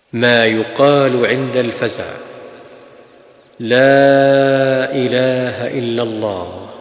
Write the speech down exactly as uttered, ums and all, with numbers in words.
ما يقال عند الفزع: لا اله الا الله.